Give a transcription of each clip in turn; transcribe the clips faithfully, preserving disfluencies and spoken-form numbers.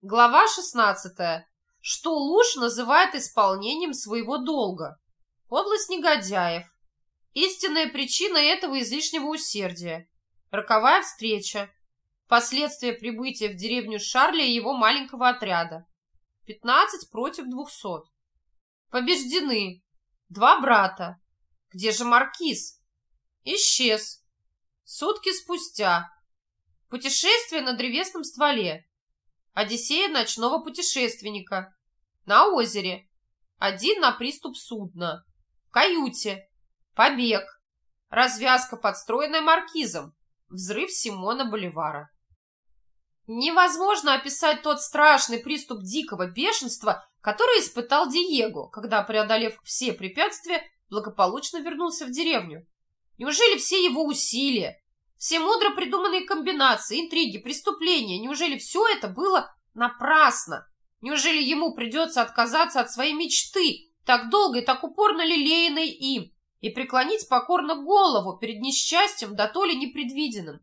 Глава шестнадцатая. Что Луж называет исполнением своего долга. Подлость негодяев. Истинная причина этого излишнего усердия. Роковая встреча. Последствия прибытия в деревню Шарля и его маленького отряда. Пятнадцать против двухсот. Побеждены. Два брата. Где же маркиз? Исчез. Сутки спустя. Путешествие на древесном стволе. Одиссея ночного путешественника. На озере. Один на приступ судна. В каюте. Побег. Развязка, подстроенная маркизом. Взрыв Симона Боливара. Невозможно описать тот страшный приступ дикого бешенства, который испытал Диего, когда, преодолев все препятствия, благополучно вернулся в деревню. Неужели все его усилия, все мудро придуманные комбинации, интриги, преступления, неужели все это было напрасно? Неужели ему придется отказаться от своей мечты, так долго и так упорно лелеянной им, и преклонить покорно голову перед несчастьем, да то ли непредвиденным?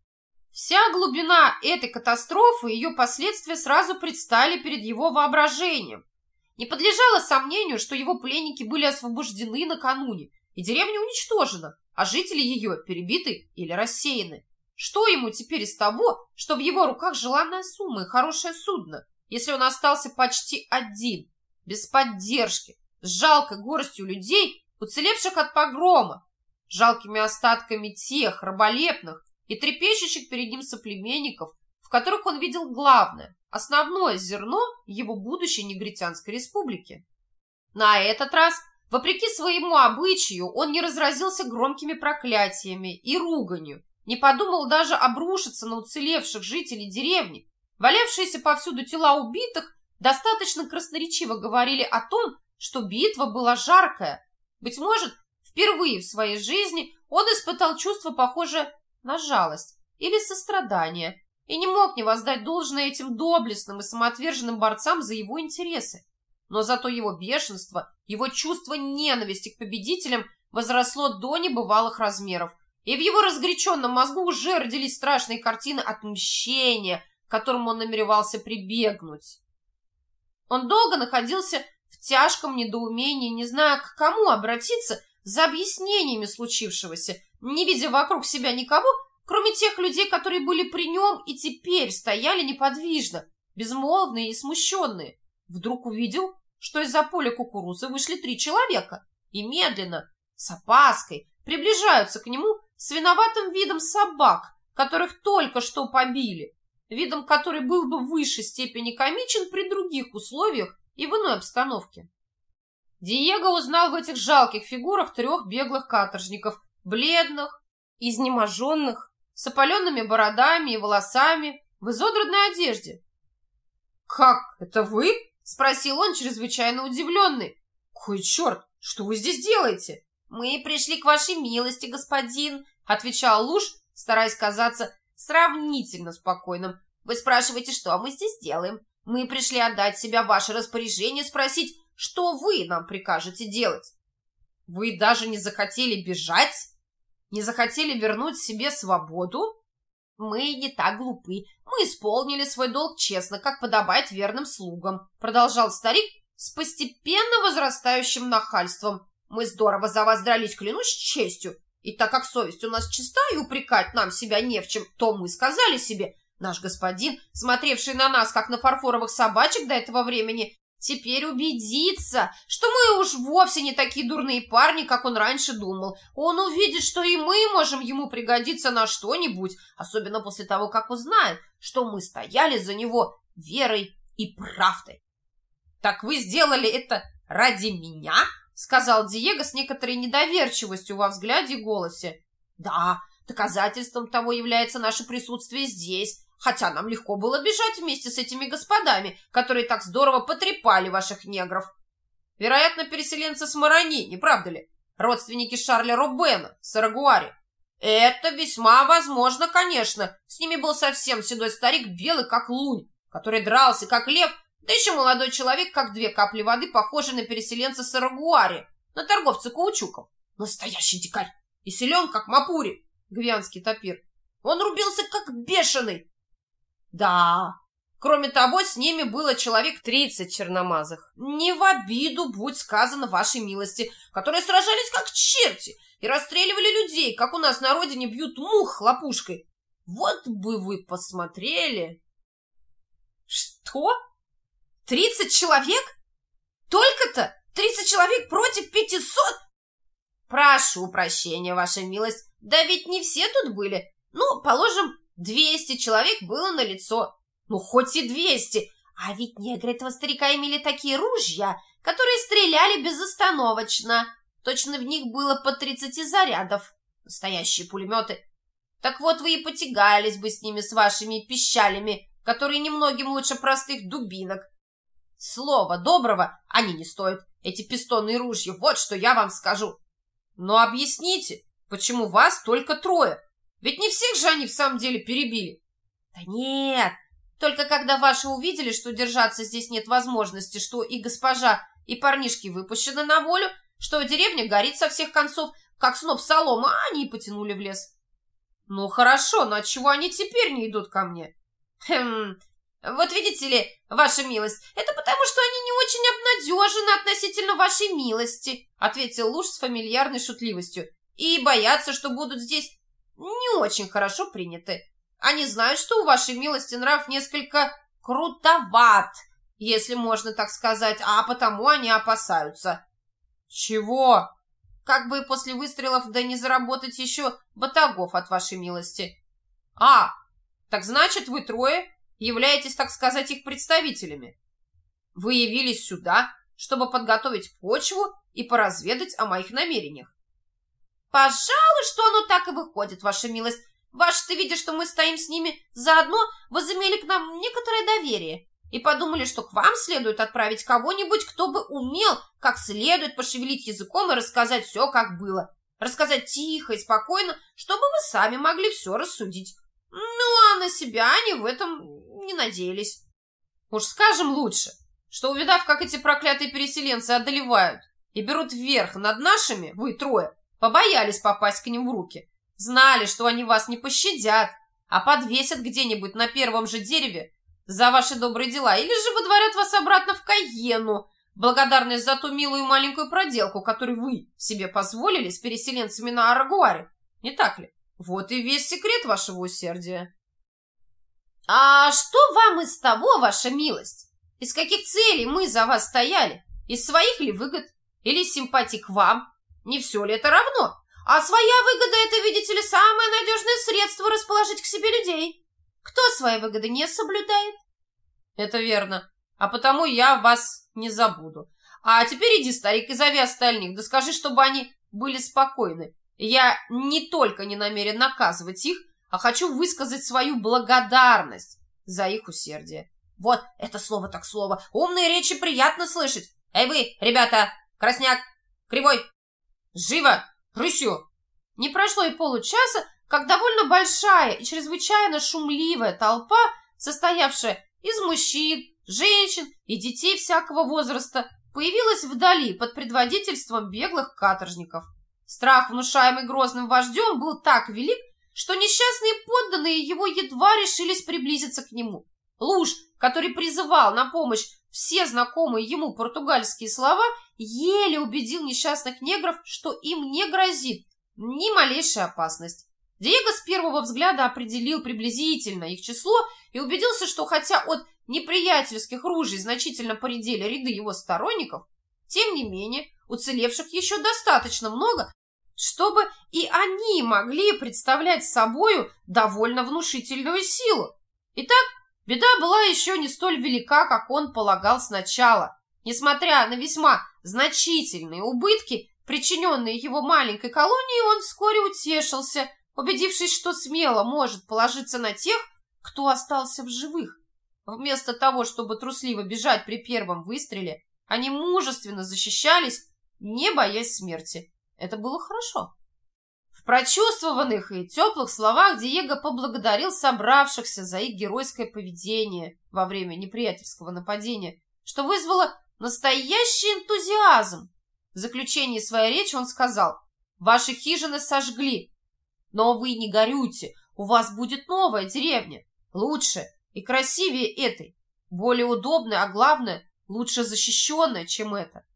Вся глубина этой катастрофы и ее последствия сразу предстали перед его воображением. Не подлежало сомнению, что его пленники были освобождены накануне, и деревня уничтожена, а жители ее перебиты или рассеяны. Что ему теперь из того, что в его руках желанная сумма и хорошее судно, если он остался почти один, без поддержки, с жалкой горстью людей, уцелевших от погрома, жалкими остатками тех раболепных и трепещущих перед ним соплеменников, в которых он видел главное, основное зерно его будущей негритянской республики? На этот раз, вопреки своему обычаю, он не разразился громкими проклятиями и руганью, не подумал даже обрушиться на уцелевших жителей деревни. Валявшиеся повсюду тела убитых достаточно красноречиво говорили о том, что битва была жаркая. Быть может, впервые в своей жизни он испытал чувство, похожее на жалость или сострадание, и не мог не воздать должное этим доблестным и самоотверженным борцам за его интересы. Но зато его бешенство, его чувство ненависти к победителям возросло до небывалых размеров, и в его разгоряченном мозгу уже родились страшные картины отмщения, к которому он намеревался прибегнуть. Он долго находился в тяжком недоумении, не зная, к кому обратиться за объяснениями случившегося, не видя вокруг себя никого, кроме тех людей, которые были при нем и теперь стояли неподвижно, безмолвные и смущенные. Вдруг увидел, что из-за поля кукурузы вышли три человека и медленно, с опаской, приближаются к нему с виноватым видом собак, которых только что побили, видом, который был бы в высшей степени комичен при других условиях и в иной обстановке. Диего узнал в этих жалких фигурах трех беглых каторжников, бледных, изнеможенных, с опаленными бородами и волосами, в изодранной одежде. «Как, это вы?» — спросил он, чрезвычайно удивленный. «Кой черт, что вы здесь делаете?» «Мы пришли к вашей милости, господин», — отвечал Луж, стараясь казаться сравнительно спокойным. «Вы спрашиваете, что мы здесь делаем? Мы пришли отдать себя в ваше распоряжение, спросить, что вы нам прикажете делать». «Вы даже не захотели бежать? Не захотели вернуть себе свободу?» «Мы не так глупы. Мы исполнили свой долг честно, как подобает верным слугам», — продолжал старик с постепенно возрастающим нахальством. «Мы здорово за вас дрались, клянусь честью. И так как совесть у нас чиста и упрекать нам себя не в чем, то мы сказали себе, наш господин, смотревший на нас, как на фарфоровых собачек до этого времени, теперь убедится, что мы уж вовсе не такие дурные парни, как он раньше думал. Он увидит, что и мы можем ему пригодиться на что-нибудь, особенно после того, как узнает, что мы стояли за него верой и правдой». «Так вы сделали это ради меня?» — сказал Диего с некоторой недоверчивостью во взгляде и голосе. «Да, доказательством того является наше присутствие здесь, хотя нам легко было бежать вместе с этими господами, которые так здорово потрепали ваших негров. Вероятно, переселенцы с Марони, не правда ли? Родственники Шарля Рубена, Сарагуари. Это весьма возможно, конечно. С ними был совсем седой старик, белый как лунь, который дрался как лев, да еще молодой человек, как две капли воды, похожий на переселенца Сарагуари, на торговца каучуком. Настоящий дикарь и силен, как Мапури, гвианский тапир. Он рубился, как бешеный. Да, Кроме того, с ними было человек тридцать черномазых. Не в обиду, будь сказано вашей милости, которые сражались как черти и расстреливали людей, как у нас на родине бьют мух хлопушкой. Вот бы вы посмотрели. Что? Тридцать человек? Только-то? Тридцать человек против пятисот? Прошу прощения, ваша милость, да ведь не все тут были. Ну, положим, двести человек было налицо. Ну, хоть и двести. А ведь негры этого старика имели такие ружья, которые стреляли безостановочно. Точно в них было по тридцати зарядов. Настоящие пулеметы. Так вот вы и потягались бы с ними, с вашими пищалями, которые немногим лучше простых дубинок. Слова доброго они не стоят, эти пистонные ружья, вот что я вам скажу. Но объясните, почему вас только трое? Ведь не всех же они в самом деле перебили. Да нет, только когда ваши увидели, что держаться здесь нет возможности, что и госпожа, и парнишки выпущены на волю, что деревня горит со всех концов, как сноп соломы, а они и потянули в лес. Ну хорошо, но отчего они теперь не идут ко мне? Хм, вот видите ли, ваша милость, это потому, что они не очень обнадежены относительно вашей милости, ответил Луж с фамильярной шутливостью, и боятся, что будут здесь не очень хорошо приняты. Они знают, что у вашей милости нрав несколько крутоват, если можно так сказать, а потому они опасаются. Чего? Как бы после выстрелов да не заработать еще батагов от вашей милости. А, так значит, вы трое являетесь, так сказать, их представителями. Вы явились сюда, чтобы подготовить почву и поразведать о моих намерениях. Пожалуй, что оно так и выходит, ваша милость. Ваши-то, видя, что мы стоим с ними заодно, возымели к нам некоторое доверие и подумали, что к вам следует отправить кого-нибудь, кто бы умел как следует пошевелить языком и рассказать все, как было. Рассказать тихо и спокойно, чтобы вы сами могли все рассудить. Ну, а на себя они в этом не надеялись. Уж скажем лучше, что, увидав, как эти проклятые переселенцы одолевают и берут вверх над нашими, вы трое, побоялись попасть к ним в руки. Знали, что они вас не пощадят, а подвесят где-нибудь на первом же дереве за ваши добрые дела или же выдворят вас обратно в Кайену, благодарность за ту милую маленькую проделку, которую вы себе позволили с переселенцами на Арагуаре. Не так ли? Вот и весь секрет вашего усердия. А что вам из того, ваша милость? Из каких целей мы за вас стояли? Из своих ли выгод? Или симпатий к вам? Не все ли это равно? А своя выгода – это, видите ли, самое надежное средство расположить к себе людей. Кто свои выгоды не соблюдает? Это верно. А потому я вас не забуду. А теперь иди, старик, и зови остальных. Да скажи, чтобы они были спокойны. Я не только не намерен наказывать их, а хочу высказать свою благодарность за их усердие. Вот, это слово так слово. Умные речи приятно слышать. Эй вы, ребята, Красняк, Кривой, живо, рысью. Не прошло и получаса, как довольно большая и чрезвычайно шумливая толпа, состоявшая из мужчин, женщин и детей всякого возраста, появилась вдали под предводительством беглых каторжников. Страх, внушаемый грозным вождем, был так велик, что несчастные подданные его едва решились приблизиться к нему. Луж, который призывал на помощь все знакомые ему португальские слова, еле убедил несчастных негров, что им не грозит ни малейшая опасность. Диего с первого взгляда определил приблизительно их число и убедился, что хотя от неприятельских ружей значительно поредели ряды его сторонников, тем не менее уцелевших еще достаточно много, чтобы и они могли представлять собою довольно внушительную силу. Итак, беда была еще не столь велика, как он полагал сначала. Несмотря на весьма значительные убытки, причиненные его маленькой колонии, он вскоре утешился, убедившись, что смело может положиться на тех, кто остался в живых. Вместо того, чтобы трусливо бежать при первом выстреле, они мужественно защищались, не боясь смерти. Это было хорошо. В прочувствованных и теплых словах Диего поблагодарил собравшихся за их геройское поведение во время неприятельского нападения, что вызвало настоящий энтузиазм. В заключении своей речи он сказал: «Ваши хижины сожгли, но вы не горюйте, у вас будет новая деревня, лучше И красивее этой, более удобная, а главное, лучше защищенная, чем это.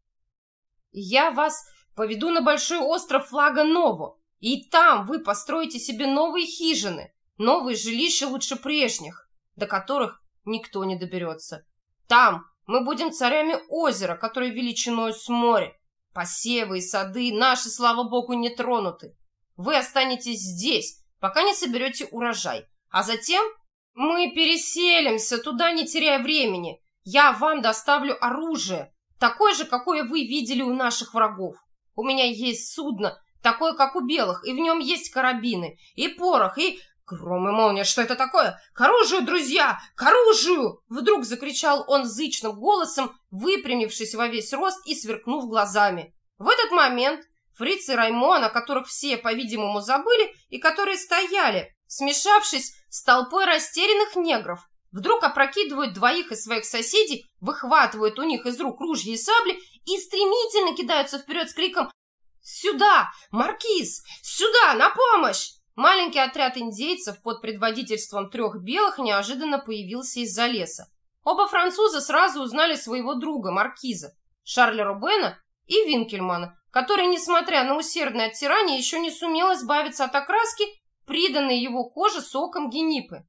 Я вас поведу на большой остров Флага Ново, и там вы построите себе новые хижины, новые жилища лучше прежних, до которых никто не доберется. Там мы будем царями озера, которое величиной с моря. Посевы и сады наши, слава богу, не тронуты. Вы останетесь здесь, пока не соберете урожай, а затем мы переселимся туда, не теряя времени. Я вам доставлю оружие, такое же, какое вы видели у наших врагов. У меня есть судно, такое, как у белых, и в нем есть карабины, и порох, и... Гром и молния, что это такое? К оружию, друзья! К оружию! Вдруг закричал он зычным голосом, выпрямившись во весь рост и сверкнув глазами. В этот момент Фриц и Раймон, о которых все, по-видимому, забыли, и которые стояли, смешавшись с толпой растерянных негров, вдруг опрокидывают двоих из своих соседей, выхватывают у них из рук ружья и сабли и стремительно кидаются вперед с криком «Сюда! Маркиз! Сюда! На помощь!» Маленький отряд индейцев под предводительством трех белых неожиданно появился из-за леса. Оба француза сразу узнали своего друга, маркиза, Шарля Рубена и Винкельмана, который, несмотря на усердное оттирание, еще не сумел избавиться от окраски, приданной его коже соком генипы.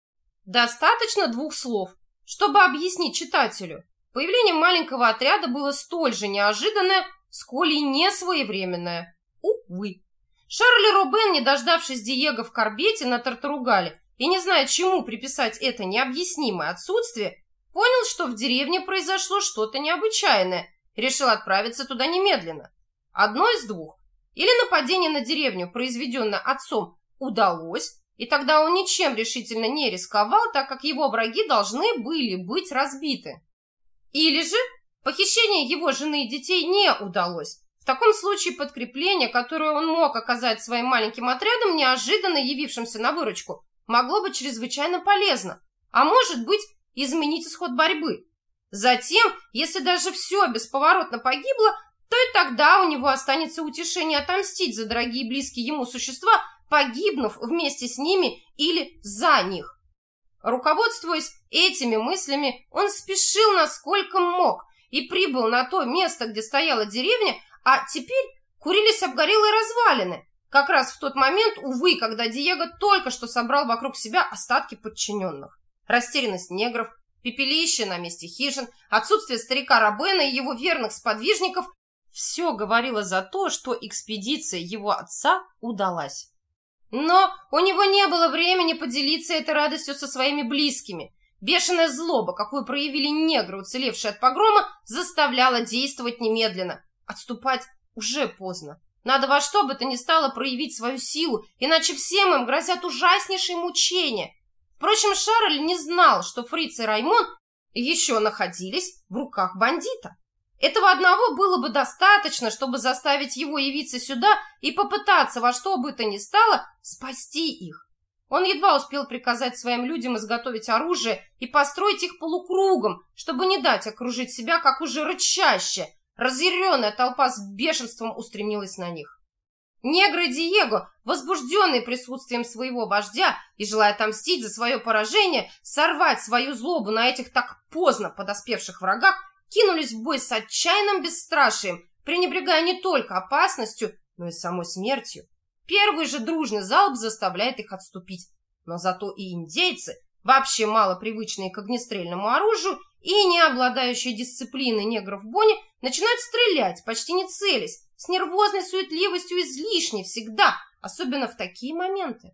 Достаточно двух слов, чтобы объяснить читателю. Появление маленького отряда было столь же неожиданное, сколь и несвоевременное. Увы. Шарль Рубен, не дождавшись Диего в корбете на Тартаругале и не зная, чему приписать это необъяснимое отсутствие, понял, что в деревне произошло что-то необычайное, и решил отправиться туда немедленно. Одно из двух. Или нападение на деревню, произведенное отцом, удалось, и тогда он ничем решительно не рисковал, так как его враги должны были быть разбиты. Или же похищение его жены и детей не удалось. В таком случае подкрепление, которое он мог оказать своим маленьким отрядом, неожиданно явившимся на выручку, могло быть чрезвычайно полезно, а может быть, изменить исход борьбы. Затем, если даже все бесповоротно погибло, то и тогда у него останется утешение отомстить за дорогие и близкие ему существа, погибнув вместе с ними или за них. Руководствуясь этими мыслями, он спешил насколько мог и прибыл на то место, где стояла деревня, а теперь курились обгорелые развалины, как раз в тот момент, увы, когда Диего только что собрал вокруг себя остатки подчиненных. Растерянность негров, пепелище на месте хижин, отсутствие старика Робена и его верных сподвижников – все говорило за то, что экспедиция его отца удалась. Но у него не было времени поделиться этой радостью со своими близкими. Бешеная злоба, какую проявили негры, уцелевшие от погрома, заставляла действовать немедленно. Отступать уже поздно. Надо во что бы то ни стало проявить свою силу, иначе всем им грозят ужаснейшие мучения. Впрочем, Шарль не знал, что Фриц и Раймон еще находились в руках бандита. Этого одного было бы достаточно, чтобы заставить его явиться сюда и попытаться во что бы то ни стало спасти их. Он едва успел приказать своим людям изготовить оружие и построить их полукругом, чтобы не дать окружить себя, как уже рычащая, разъяренная толпа с бешенством устремилась на них. Негры Диего, возбужденные присутствием своего вождя и желая отомстить за свое поражение, сорвать свою злобу на этих так поздно подоспевших врагах, кинулись в бой с отчаянным бесстрашием, пренебрегая не только опасностью, но и самой смертью. Первый же дружный залп заставляет их отступить, но зато и индейцы, вообще мало привычные к огнестрельному оружию и не обладающие дисциплиной негров Бонни, начинают стрелять, почти не целясь, с нервозной суетливостью излишней всегда, особенно в такие моменты.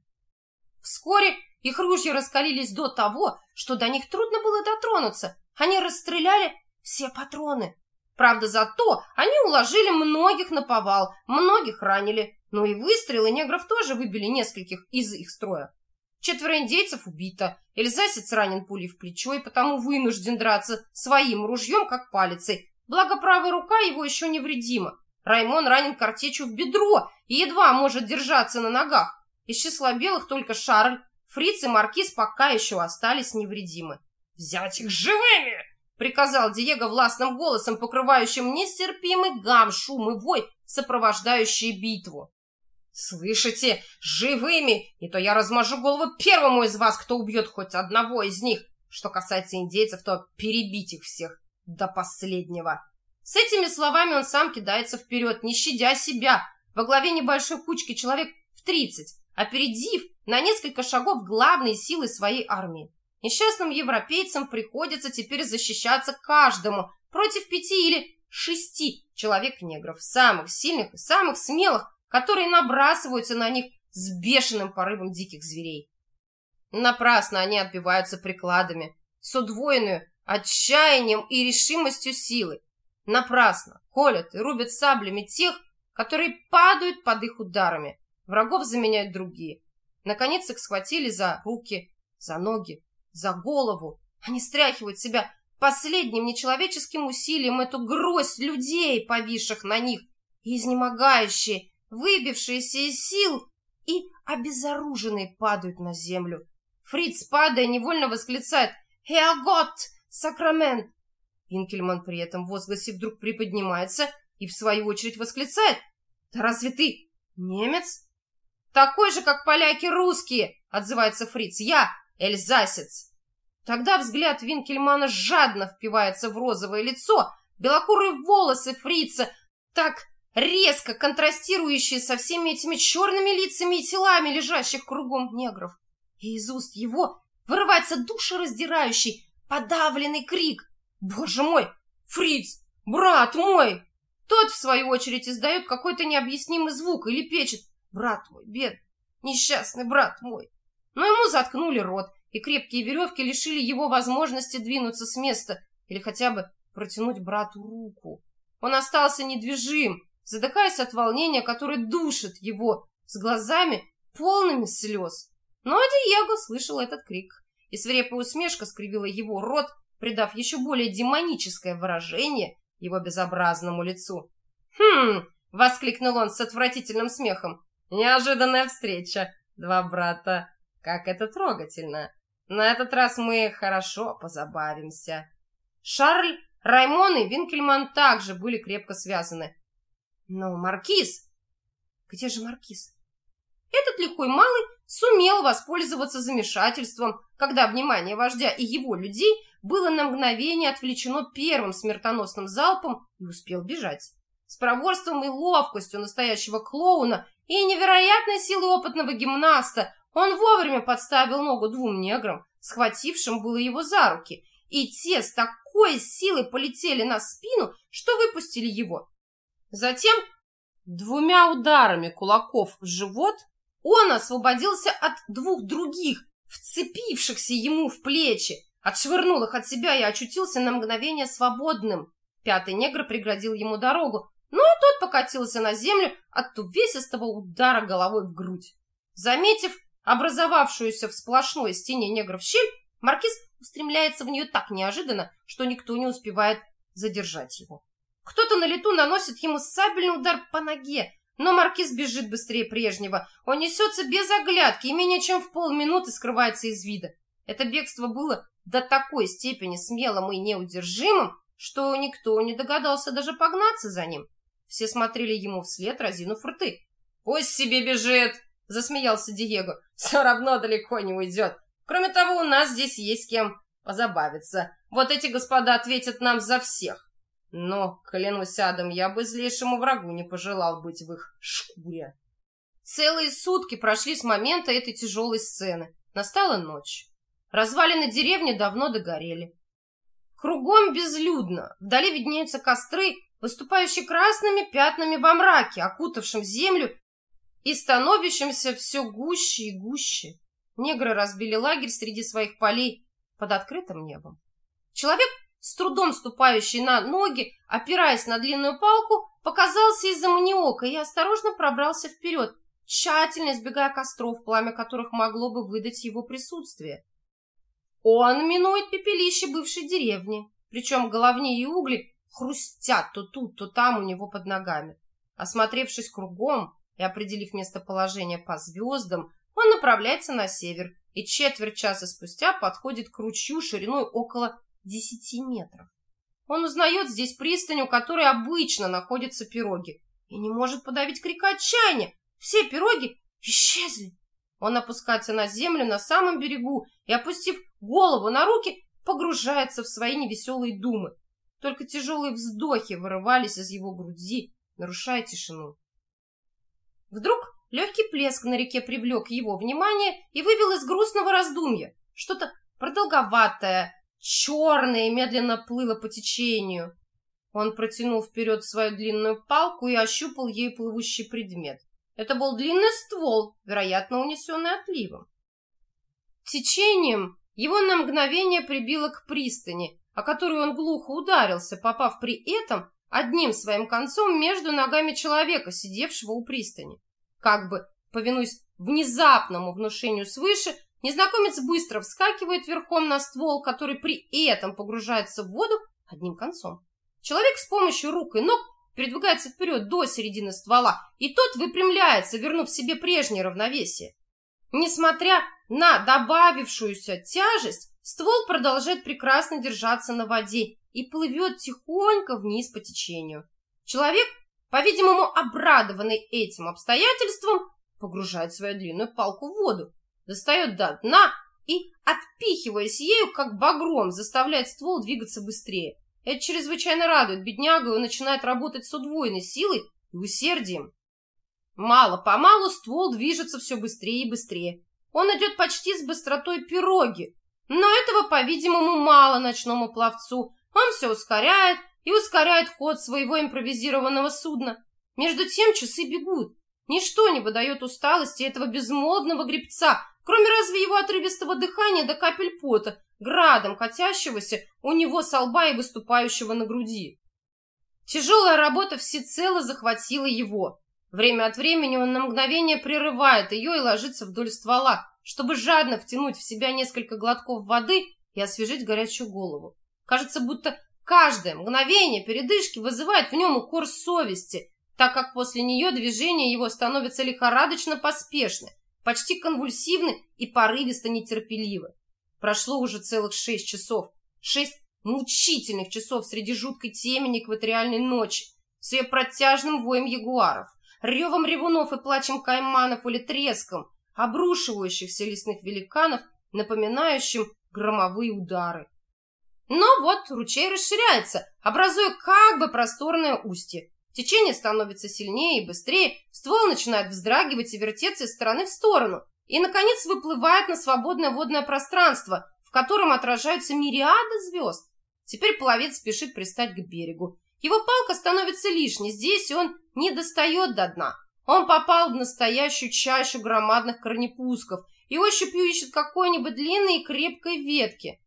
Вскоре их ружья раскалились до того, что до них трудно было дотронуться. Они расстреляли все патроны. Правда, зато они уложили многих наповал, многих ранили, но и выстрелы негров тоже выбили нескольких из их строя. Четверо индейцев убито, эльзасец ранен пулей в плечо и потому вынужден драться своим ружьем, как палицей, благо правая рука его еще невредима. Раймон ранен картечью в бедро и едва может держаться на ногах. Из числа белых только Шарль, Фриц и Маркиз пока еще остались невредимы. «Взять их живыми!» — приказал Диего властным голосом, покрывающим нестерпимый гам, шум и вой, сопровождающие битву. «Слышите? Живыми! И то я размажу голову первому из вас, кто убьет хоть одного из них, Что касается индейцев, то перебить их всех до последнего. С этими словами он сам кидается вперед, не щадя себя, во главе небольшой кучки человек в тридцать, опередив на несколько шагов главные силы своей армии. Несчастным европейцам приходится теперь защищаться каждому против пяти или шести человек-негров, самых сильных и самых смелых, которые набрасываются на них с бешеным порывом диких зверей. Напрасно они отбиваются прикладами, с удвоенную отчаянием и решимостью силы. Напрасно колят и рубят саблями тех, которые падают под их ударами. Врагов заменяют другие. Наконец их схватили за руки, за ноги, за голову. Они стряхивают с себя последним нечеловеческим усилием эту гроздь людей, повисших на них, и изнемогающие, выбившиеся из сил и обезоруженные падают на землю. Фриц, падая, невольно восклицает «Herrgott, Сакрамент!». Винкельман при этом возгласе вдруг приподнимается и в свою очередь восклицает «Да разве ты немец?» «Такой же, как поляки, русские!» — отзывается Фриц. «Я эльзасец!» Тогда взгляд Винкельмана жадно впивается в розовое лицо, белокурые волосы Фрица, так резко контрастирующие со всеми этими черными лицами и телами лежащих кругом негров. И из уст его вырывается душераздирающий, подавленный крик. «Боже мой! Фриц! Брат мой!» Тот, в свою очередь, издает какой-то необъяснимый звук или печет: «Брат мой, бедный, несчастный брат мой!» Но ему заткнули рот, и крепкие веревки лишили его возможности двинуться с места или хотя бы протянуть брату руку. Он остался недвижим, задыхаясь от волнения, которое душит его, с глазами полными слез. Но Диего слышал этот крик, и свирепая усмешка скривила его рот, придав еще более демоническое выражение его безобразному лицу. «Хм!» — воскликнул он с отвратительным смехом. «Неожиданная встреча, два брата. Как это трогательно! На этот раз мы хорошо позабавимся». Шарль, Раймон и Винкельман также были крепко связаны. Но Маркиз... Где же Маркиз? Этот лихой малый сумел воспользоваться замешательством, когда внимание вождя и его людей было на мгновение отвлечено первым смертоносным залпом, и успел бежать. С проворством и ловкостью настоящего клоуна и невероятной силой опытного гимнаста он вовремя подставил ногу двум неграм, схватившим было его за руки, и те с такой силой полетели на спину, что выпустили его. Затем двумя ударами кулаков в живот он освободился от двух других, вцепившихся ему в плечи, отшвырнул их от себя и очутился на мгновение свободным. Пятый негр преградил ему дорогу, но и тот покатился на землю от увесистого удара головой в грудь. Заметив образовавшуюся в сплошной стене негров щель, Маркиз устремляется в нее так неожиданно, что никто не успевает задержать его. Кто-то на лету наносит ему сабельный удар по ноге, но Маркиз бежит быстрее прежнего. Он несется без оглядки и менее чем в полминуты скрывается из вида. Это бегство было до такой степени смелым и неудержимым, что никто не догадался даже погнаться за ним. Все смотрели ему вслед, разинув рты. «Пусть себе бежит!» — засмеялся Диего. «Все равно далеко не уйдет. Кроме того, у нас здесь есть с кем позабавиться. Вот эти господа ответят нам за всех. Но, клянусь адом, я бы злейшему врагу не пожелал быть в их шкуре». Целые сутки прошли с момента этой тяжелой сцены. Настала ночь. Развалины деревни давно догорели. Кругом безлюдно. Вдали виднеются костры, выступающие красными пятнами во мраке, окутавшем землю и становящимся все гуще и гуще. Негры разбили лагерь среди своих полей под открытым небом. Человек, с трудом ступающий на ноги, опираясь на длинную палку, показался из-за маниока и осторожно пробрался вперед, тщательно избегая костров, пламя которых могло бы выдать его присутствие. Он минует пепелище бывшей деревни, причем головни и угли хрустят то тут, то там у него под ногами. Осмотревшись кругом и определив местоположение по звездам, он направляется на север и четверть часа спустя подходит к ручью шириной около десяти метров. Он узнает здесь пристань, у которой обычно находятся пироги, и не может подавить крика отчаяния. Все пироги исчезли. Он опускается на землю на самом берегу и, опустив голову на руки, погружается в свои невеселые думы. Только тяжелые вздохи вырывались из его груди, нарушая тишину. Вдруг легкий плеск на реке привлек его внимание и вывел из грустного раздумья. Что-то продолговатое, черное медленно плыло по течению. Он протянул вперед свою длинную палку и ощупал ею плывущий предмет. Это был длинный ствол, вероятно, унесенный отливом. Течением его на мгновение прибило к пристани, о которую он глухо ударился, попав при этом одним своим концом между ногами человека, сидевшего у пристани. Как бы, повинуясь внезапному внушению свыше, незнакомец быстро вскакивает верхом на ствол, который при этом погружается в воду одним концом. Человек с помощью рук и ног передвигается вперед до середины ствола, и тот выпрямляется, вернув себе прежнее равновесие. Несмотря на добавившуюся тяжесть, ствол продолжает прекрасно держаться на воде и плывет тихонько вниз по течению. Человек, по-видимому, обрадованный этим обстоятельством, погружает свою длинную палку в воду, достает до дна и, отпихиваясь ею, как багром, заставляет ствол двигаться быстрее. Это чрезвычайно радует беднягу, и он начинает работать с удвоенной силой и усердием. Мало-помалу ствол движется все быстрее и быстрее. Он идет почти с быстротой пироги, но этого, по-видимому, мало ночному пловцу. Он все ускоряет и ускоряет ход своего импровизированного судна. Между тем часы бегут. Ничто не выдает усталости этого безмолвного гребца, кроме разве его отрывистого дыхания до капель пота, градом катящегося у него со лба и выступающего на груди. Тяжелая работа всецело захватила его. Время от времени он на мгновение прерывает ее и ложится вдоль ствола, чтобы жадно втянуть в себя несколько глотков воды и освежить горячую голову. Кажется, будто каждое мгновение передышки вызывает в нем укор совести, так как после нее движения его становятся лихорадочно поспешны, почти конвульсивны и порывисто нетерпеливы. Прошло уже целых шесть часов, шесть мучительных часов среди жуткой темени экваториальной ночи, с ее протяжным воем ягуаров, ревом ревунов и плачем кайманов или треском обрушивающихся лесных великанов, напоминающим громовые удары. Но вот ручей расширяется, образуя как бы просторное устье. Течение становится сильнее и быстрее, ствол начинает вздрагивать и вертеться из стороны в сторону, и, наконец, выплывает на свободное водное пространство, в котором отражаются мириады звезд. Теперь пловец спешит пристать к берегу. Его палка становится лишней здесь, и он не достает до дна. Он попал в настоящую чащу громадных корнепусков и ощупью ищет какой-нибудь длинной и крепкой ветки,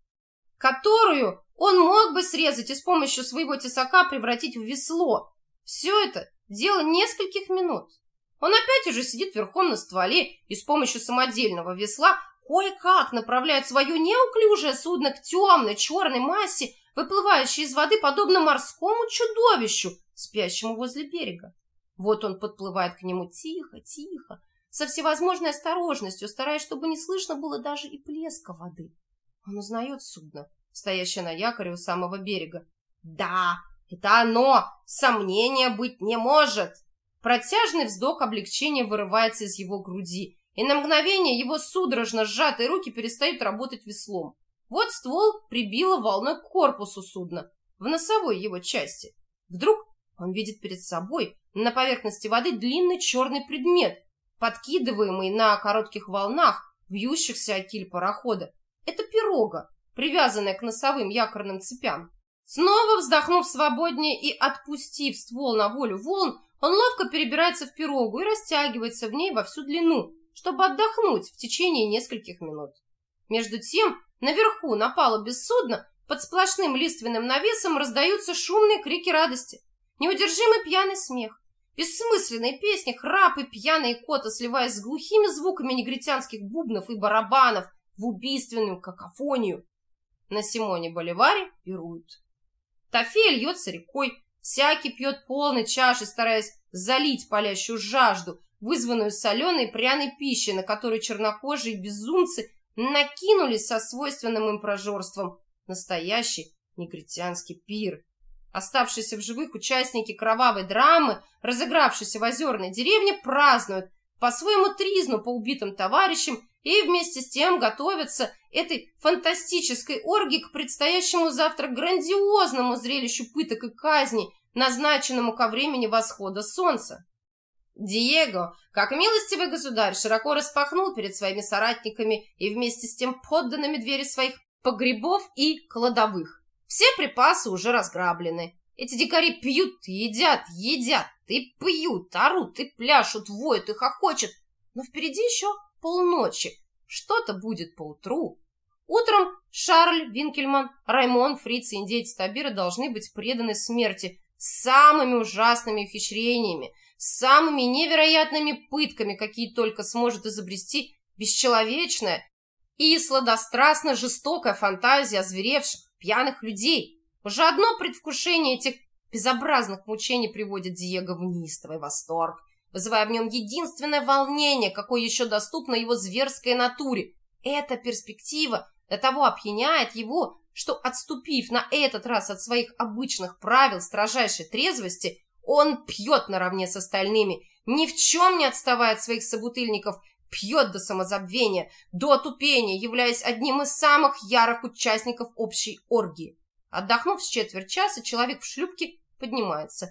которую он мог бы срезать и с помощью своего тесака превратить в весло. Все это дело нескольких минут. Он опять уже сидит верхом на стволе и с помощью самодельного весла кое-как направляет свое неуклюжее судно к темной черной массе, выплывающей из воды подобно морскому чудовищу, спящему возле берега. Вот он подплывает к нему тихо, тихо, со всевозможной осторожностью, стараясь, чтобы не слышно было даже и плеска воды. Он узнает судно, стоящее на якоре у самого берега. Да, это оно! Сомнения быть не может! Протяжный вздох облегчения вырывается из его груди, и на мгновение его судорожно сжатые руки перестают работать веслом. Вот ствол прибило волной к корпусу судна, в носовой его части. Вдруг он видит перед собой на поверхности воды длинный черный предмет, подкидываемый на коротких волнах, вьющихся о киль парохода. Это пирога, привязанная к носовым якорным цепям. Снова вздохнув свободнее и отпустив ствол на волю волн, он ловко перебирается в пирогу и растягивается в ней во всю длину, чтобы отдохнуть в течение нескольких минут. Между тем, наверху, на палубе судна, под сплошным лиственным навесом раздаются шумные крики радости, неудержимый пьяный смех, бессмысленные песни, храп и пьяные коты, сливаясь с глухими звуками негритянских бубнов и барабанов в убийственную какофонию. На Симоне Боливаре пируют. Тофея льется рекой, всякий пьет полной чашей, стараясь залить палящую жажду, вызванную соленой и пряной пищей, на которую чернокожие безумцы накинулись со свойственным им прожорством. Настоящий негритянский пир. Оставшиеся в живых участники кровавой драмы, разыгравшейся в озерной деревне, празднуют, по-своему тризну по убитым товарищам и вместе с тем готовятся этой фантастической оргии к предстоящему завтра грандиозному зрелищу пыток и казней, назначенному ко времени восхода солнца. Диего, как милостивый государь, широко распахнул перед своими соратниками и вместе с тем подданными двери своих погребов и кладовых. Все припасы уже разграблены. Эти дикари пьют и едят, едят и пьют, орут и пляшут, воют и хохочут. Но впереди еще полночи. Что-то будет поутру. Утром Шарль, Винкельман, Раймон, Фриц и индейец Табира должны быть преданы смерти самыми ужасными ухищрениями, самыми невероятными пытками, какие только сможет изобрести бесчеловечная и сладострастно жестокая фантазия озверевших, пьяных людей. Уже одно предвкушение этих безобразных мучений приводит Диего в неистовый восторг, вызывая в нем единственное волнение, какое еще доступно его зверской натуре. Эта перспектива до того опьяняет его, что, отступив на этот раз от своих обычных правил строжайшей трезвости, он пьет наравне с остальными, ни в чем не отставая от своих собутыльников, пьет до самозабвения, до отупения, являясь одним из самых ярых участников общей оргии. Отдохнув с четверть часа, человек в шлюпке поднимается.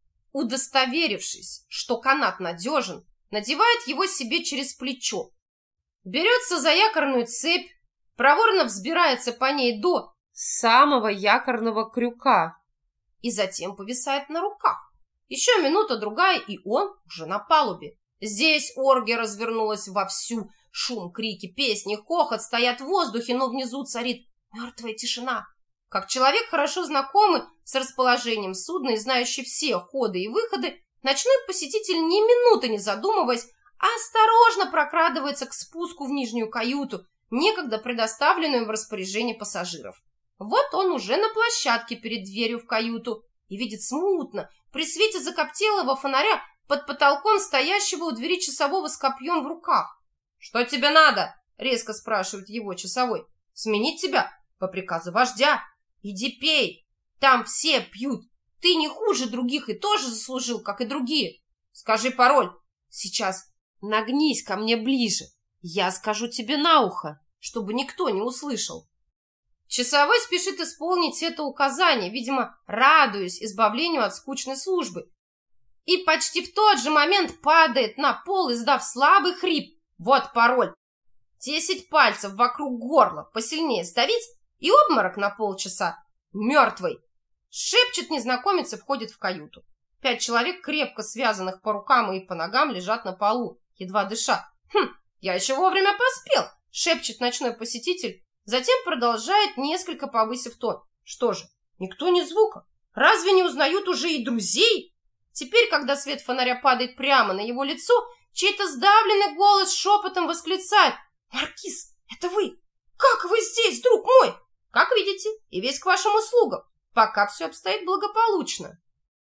Удостоверившись, что канат надежен, надевает его себе через плечо, берется за якорную цепь, проворно взбирается по ней до самого якорного крюка и затем повисает на руках. Еще минута-другая, и он уже на палубе. Здесь оргия развернулась вовсю. Шум, крики, песни, хохот стоят в воздухе, но внизу царит мертвая тишина. Как человек, хорошо знакомый с расположением судна и знающий все ходы и выходы, ночной посетитель ни минуты не задумываясь, осторожно прокрадывается к спуску в нижнюю каюту, некогда предоставленную в распоряжение пассажиров. Вот он уже на площадке перед дверью в каюту и видит смутно, при свете закоптелого фонаря, под потолком стоящего у двери часового с копьем в руках. «Что тебе надо?» — резко спрашивает его часовой. «Сменить тебя по приказу вождя. Иди пей. Там все пьют. Ты не хуже других и тоже заслужил, как и другие. Скажи пароль. Сейчас нагнись ко мне ближе. Я скажу тебе на ухо, чтобы никто не услышал». Часовой спешит исполнить это указание, видимо, радуясь избавлению от скучной службы. И почти в тот же момент падает на пол, издав слабый хрип. Вот пароль. Десять пальцев вокруг горла, посильнее сдавить, и обморок на полчаса. Мертвый. Шепчет незнакомец и входит в каюту. Пять человек, крепко связанных по рукам и по ногам, лежат на полу, едва дыша. «Хм, я еще вовремя поспел», — шепчет ночной посетитель, затем продолжает, несколько повысив тон. «Что же, никто ни звука? Разве не узнают уже и друзей?» Теперь, когда свет фонаря падает прямо на его лицо, чей-то сдавленный голос шепотом восклицает: «Маркиз, это вы? Как вы здесь, друг мой?» «Как видите, и весь к вашим услугам. Пока все обстоит благополучно».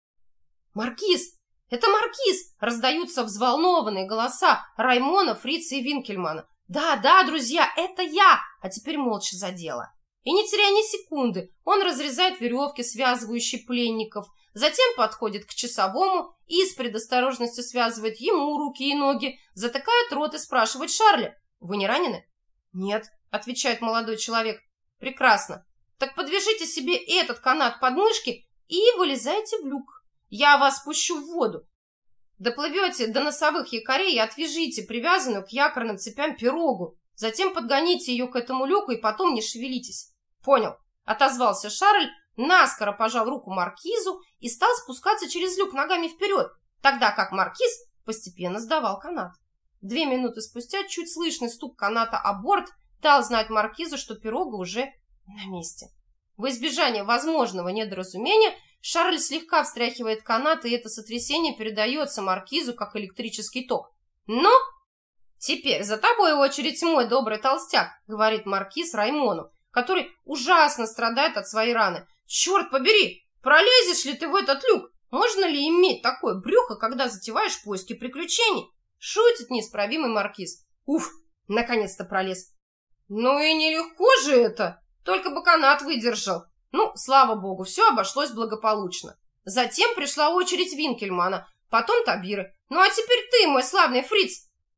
«Маркиз! Это Маркиз!» — раздаются взволнованные голоса Раймона, Фрица и Винкельмана. «Да, да, друзья, это я!» А теперь молча за дело. И не теряя ни секунды, он разрезает веревки, связывающие пленников, затем подходит к часовому и с предосторожностью связывает ему руки и ноги, затыкает рот и спрашивает Шарля: «Вы не ранены?» «Нет», — отвечает молодой человек. «Прекрасно. Так подвяжите себе этот канат под мышки и вылезайте в люк. Я вас пущу в воду. Доплывете до носовых якорей и отвяжите привязанную к якорным цепям пирогу. Затем подгоните ее к этому люку и потом не шевелитесь». «Понял», — отозвался Шарль, наскоро пожал руку маркизу и стал спускаться через люк ногами вперед, тогда как маркиз постепенно сдавал канат. Две минуты спустя чуть слышный стук каната о борт дал знать маркизу, что пирога уже на месте. В избежание возможного недоразумения Шарль слегка встряхивает канат, и это сотрясение передается маркизу как электрический ток. «Ну, теперь за тобой очередь, мой добрый толстяк», — говорит маркиз Раймону, который ужасно страдает от своей раны. «Черт побери, пролезешь ли ты в этот люк? Можно ли иметь такое брюхо, когда затеваешь поиски приключений?» Шутит неисправимый маркиз. «Уф, наконец-то пролез». «Ну и нелегко же это, только бы канат выдержал». Ну, слава богу, все обошлось благополучно. Затем пришла очередь Винкельмана, потом Табиры. «Ну а теперь ты, мой славный Фриц,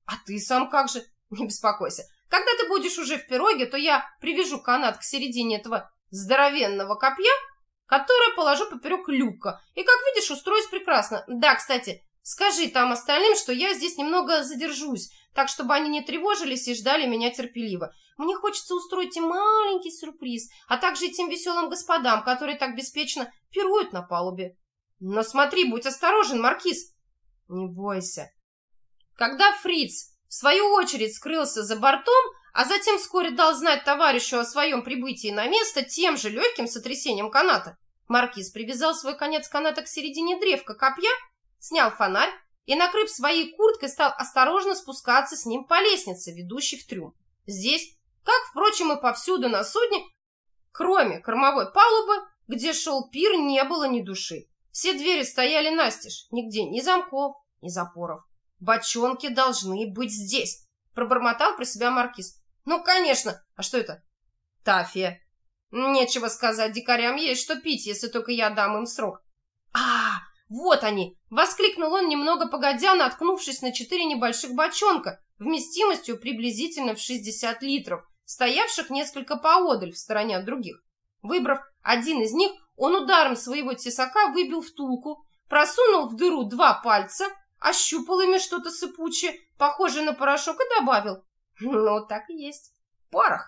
А ты сам как же? Не беспокойся. Когда ты будешь уже в пироге, то я привяжу канат к середине этого здоровенного копья, которое положу поперек люка. И, как видишь, устроюсь прекрасно. Да, кстати, скажи там остальным, что я здесь немного задержусь, так, чтобы они не тревожились и ждали меня терпеливо. Мне хочется устроить им маленький сюрприз, а также и тем веселым господам, которые так беспечно пируют на палубе. Но смотри, будь осторожен, Маркиз. Не бойся. Когда Фриц, в свою очередь, скрылся за бортом, а затем вскоре дал знать товарищу о своем прибытии на место тем же легким сотрясением каната, Маркиз привязал свой конец каната к середине древка копья, снял фонарь и, накрыв своей курткой, стал осторожно спускаться с ним по лестнице, ведущей в трюм. Здесь, как, впрочем, и повсюду на судне, кроме кормовой палубы, где шел пир, не было ни души. Все двери стояли настежь, нигде ни замков, ни запоров. «Бочонки должны быть здесь», — пробормотал про себя Маркиз. «Ну, конечно! А что это?» «Тафия. Нечего сказать, дикарям есть что пить, если только я дам им срок». «А, вот они!» — воскликнул он, немного погодя, наткнувшись на четыре небольших бочонка, вместимостью приблизительно в шестьдесят литров, стоявших несколько поодаль в стороне от других. Выбрав один из них, он ударом своего тесака выбил втулку, просунул в дыру два пальца, ощупал ими что-то сыпучее, похожее на порошок, и добавил: «Ну, так и есть. Порох».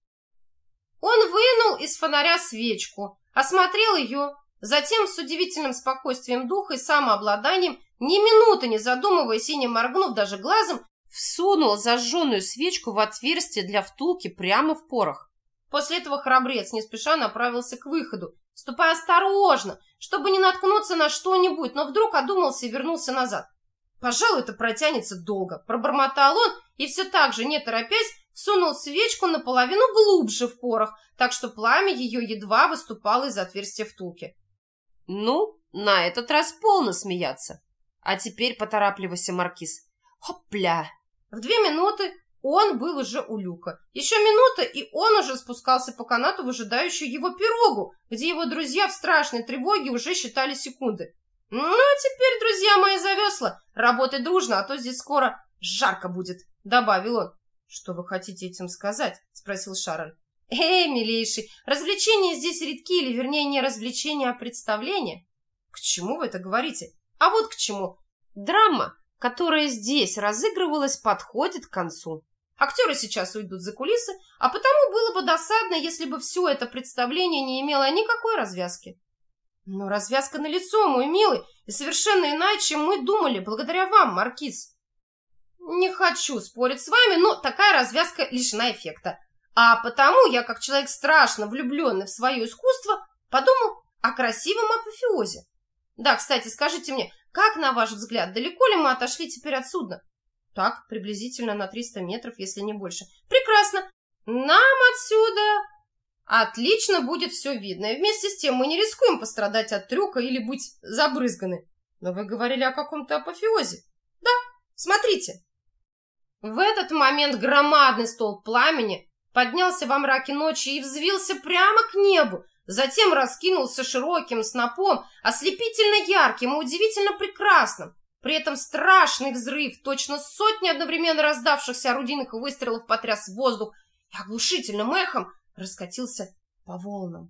Он вынул из фонаря свечку, осмотрел ее, затем с удивительным спокойствием духа и самообладанием, ни минуты не задумываясь и не моргнув даже глазом, всунул зажженную свечку в отверстие для втулки прямо в порох. После этого храбрец не спеша направился к выходу, ступая осторожно, чтобы не наткнуться на что-нибудь, но вдруг одумался и вернулся назад. «Пожалуй, это протянется долго», — пробормотал он и все так же, не торопясь, всунул свечку наполовину глубже в порох, так что пламя ее едва выступало из отверстия втулки. «Ну, на этот раз полно смеяться. А теперь поторапливайся, Маркиз. Хопля!» В две минуты он был уже у люка. Еще минута, и он уже спускался по канату в ожидающую его пирогу, где его друзья в страшной тревоге уже считали секунды. «Ну, а теперь, друзья мои, за весла. Работай дружно, а то здесь скоро жарко будет», — добавил он. «Что вы хотите этим сказать?» — спросил Шарль. «Эй, милейший, развлечения здесь редки, или, вернее, не развлечения, а представления». «К чему вы это говорите?» «А вот к чему. Драма, которая здесь разыгрывалась, подходит к концу. Актеры сейчас уйдут за кулисы, а потому было бы досадно, если бы все это представление не имело никакой развязки». «Но развязка налицо, мой милый, и совершенно иная, чем мы думали, благодаря вам, Маркиз». «Не хочу спорить с вами, но такая развязка лишена эффекта. А потому я, как человек страшно влюбленный в свое искусство, подумал о красивом апофеозе. Да, кстати, скажите мне, как, на ваш взгляд, далеко ли мы отошли теперь от судна?» «Так, приблизительно на триста метров, если не больше». «Прекрасно. Нам отсюда...» «Отлично, будет все видно, и вместе с тем мы не рискуем пострадать от трюка или быть забрызганы. Но вы говорили о каком-то апофеозе». «Да, смотрите». В этот момент громадный столб пламени поднялся во мраке ночи и взвился прямо к небу, затем раскинулся широким снопом, ослепительно ярким и удивительно прекрасным. При этом страшный взрыв, точно сотни одновременно раздавшихся орудийных выстрелов, потряс воздух и оглушительным эхом раскатился по волнам.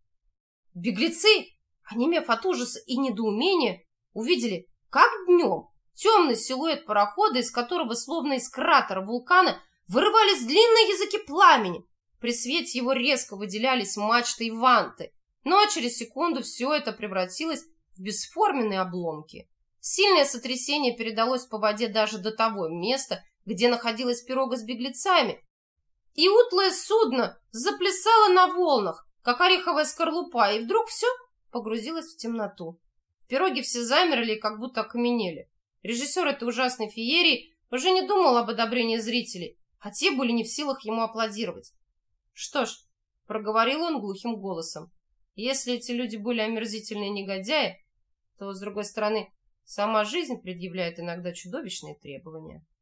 Беглецы, онемев от ужаса и недоумения, увидели, как днем, темный силуэт парохода, из которого, словно из кратера вулкана, вырывались длинные языки пламени. При свете его резко выделялись мачты и ванты, но через секунду все это превратилось в бесформенные обломки. Сильное сотрясение передалось по воде даже до того места, где находилась пирога с беглецами, и утлое судно заплясало на волнах, как ореховая скорлупа, и вдруг все погрузилось в темноту. В пироге все замерли и как будто окаменели. Режиссер этой ужасной феерии уже не думал об одобрении зрителей, а те были не в силах ему аплодировать. «Что ж», — проговорил он глухим голосом, — «если эти люди были омерзительные негодяи, то, с другой стороны, сама жизнь предъявляет иногда чудовищные требования».